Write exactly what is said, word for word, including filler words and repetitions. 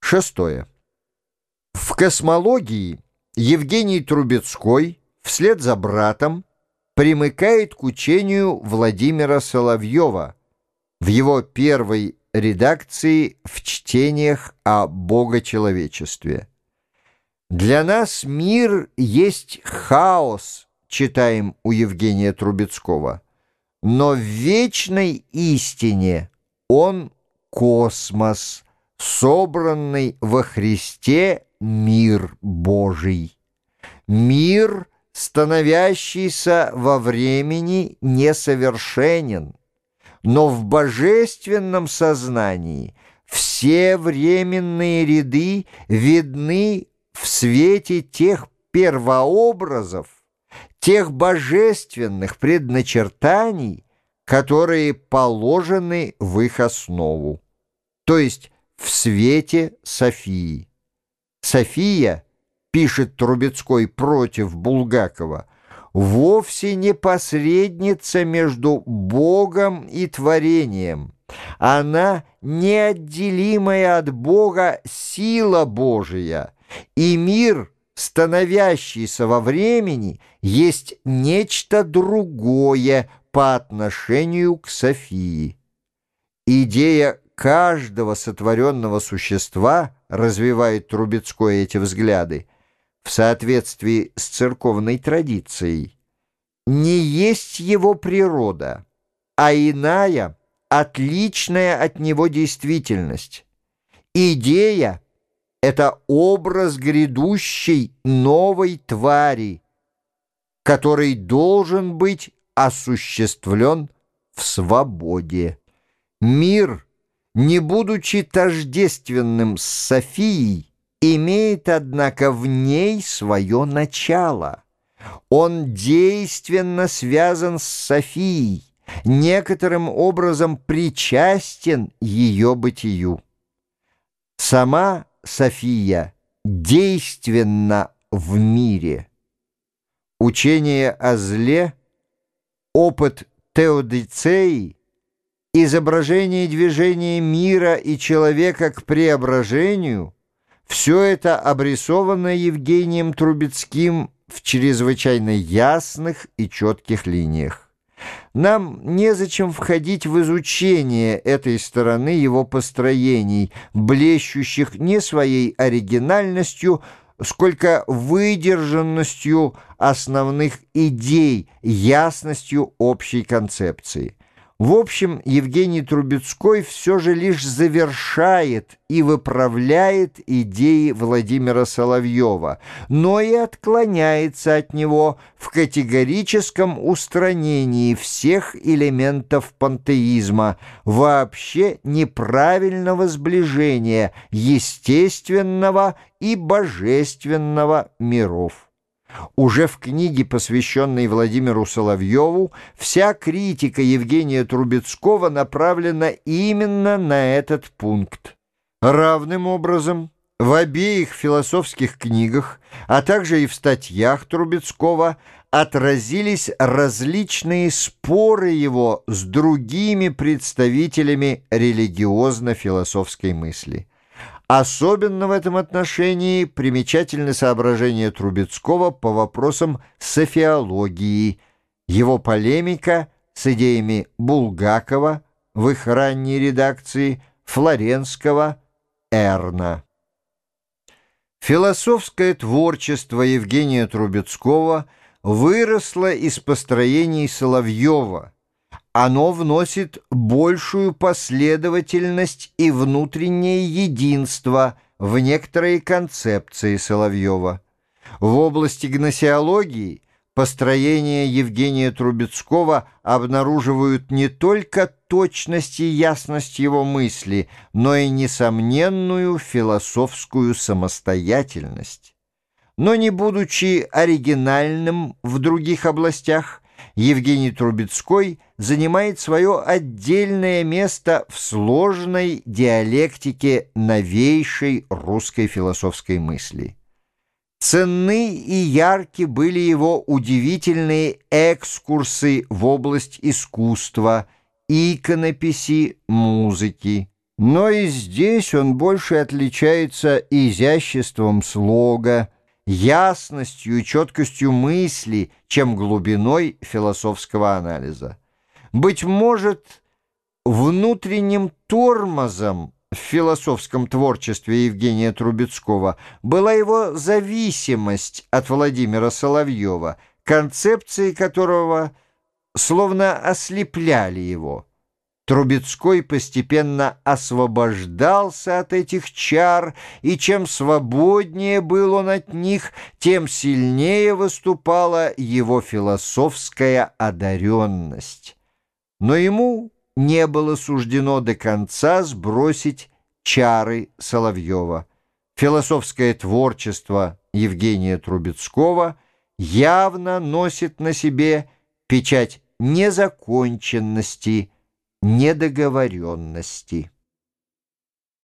Шестое. В космологии Евгений Трубецкой вслед за братом примыкает к учению Владимира Соловьева в его первой редакции в чтениях о богочеловечестве. «Для нас мир есть хаос», читаем у Евгения Трубецкого, но в вечной истине он космос, собранный во Христе мир Божий. Мир, становящийся во времени, несовершенен, но в божественном сознании все временные ряды видны в свете тех первообразов, тех божественных предначертаний, которые положены в их основу, то есть в свете Софии. София, пишет Трубецкой против Булгакова, вовсе не посредница между Богом и творением. Она неотделимая от Бога сила Божия, и мир, становящийся во времени, есть нечто другое по отношению к Софии. Идея каждого сотворенного существа, развивает Трубецкой эти взгляды, в соответствии с церковной традицией, не есть его природа, а иная, отличная от него действительность. Идея — это образ грядущей новой твари, который должен быть осуществлен в свободе. Мир, не будучи тождественным с Софией, имеет, однако, в ней свое начало. Он действенно связан с Софией, некоторым образом причастен ее бытию. Сама София действенна в мире. Учение о зле, опыт теодицеи, изображение движения мира и человека к преображению — все это обрисовано Евгением Трубецким в чрезвычайно ясных и четких линиях. Нам незачем входить в изучение этой стороны его построений, блещущих не своей оригинальностью, сколько выдержанностью основных идей, ясностью общей концепции. В общем, Евгений Трубецкой все же лишь завершает и выправляет идеи Владимира Соловьева, но и отклоняется от него в категорическом устранении всех элементов пантеизма, вообще неправильного сближения естественного и божественного миров. Уже в книге, посвященной Владимиру Соловьеву, вся критика Евгения Трубецкого направлена именно на этот пункт. Равным образом в обеих философских книгах, а также и в статьях Трубецкого отразились различные споры его с другими представителями религиозно-философской мысли. Особенно в этом отношении примечательны соображения Трубецкого по вопросам софиологии, его полемика с идеями Булгакова в их ранней редакции, Флоренского, Эрна. Философское творчество Евгения Трубецкого выросло из построений Соловьева. Оно вносит большую последовательность и внутреннее единство в некоторые концепции Соловьева. В области гносеологии построения Евгения Трубецкого обнаруживают не только точность и ясность его мысли, но и несомненную философскую самостоятельность. Но не будучи оригинальным в других областях, Евгений Трубецкой занимает свое отдельное место в сложной диалектике новейшей русской философской мысли. Ценны и ярки были его удивительные экскурсы в область искусства, иконописи, музыки. Но и здесь он больше отличается изяществом слога, ясностью и четкостью мысли, чем глубиной философского анализа. Быть может, внутренним тормозом в философском творчестве Евгения Трубецкого была его зависимость от Владимира Соловьева, концепции которого словно ослепляли его. Трубецкой постепенно освобождался от этих чар, и чем свободнее был он от них, тем сильнее выступала его философская одаренность. Но ему не было суждено до конца сбросить чары Соловьева. Философское творчество Евгения Трубецкого явно носит на себе печать незаконченности, недоговоренности.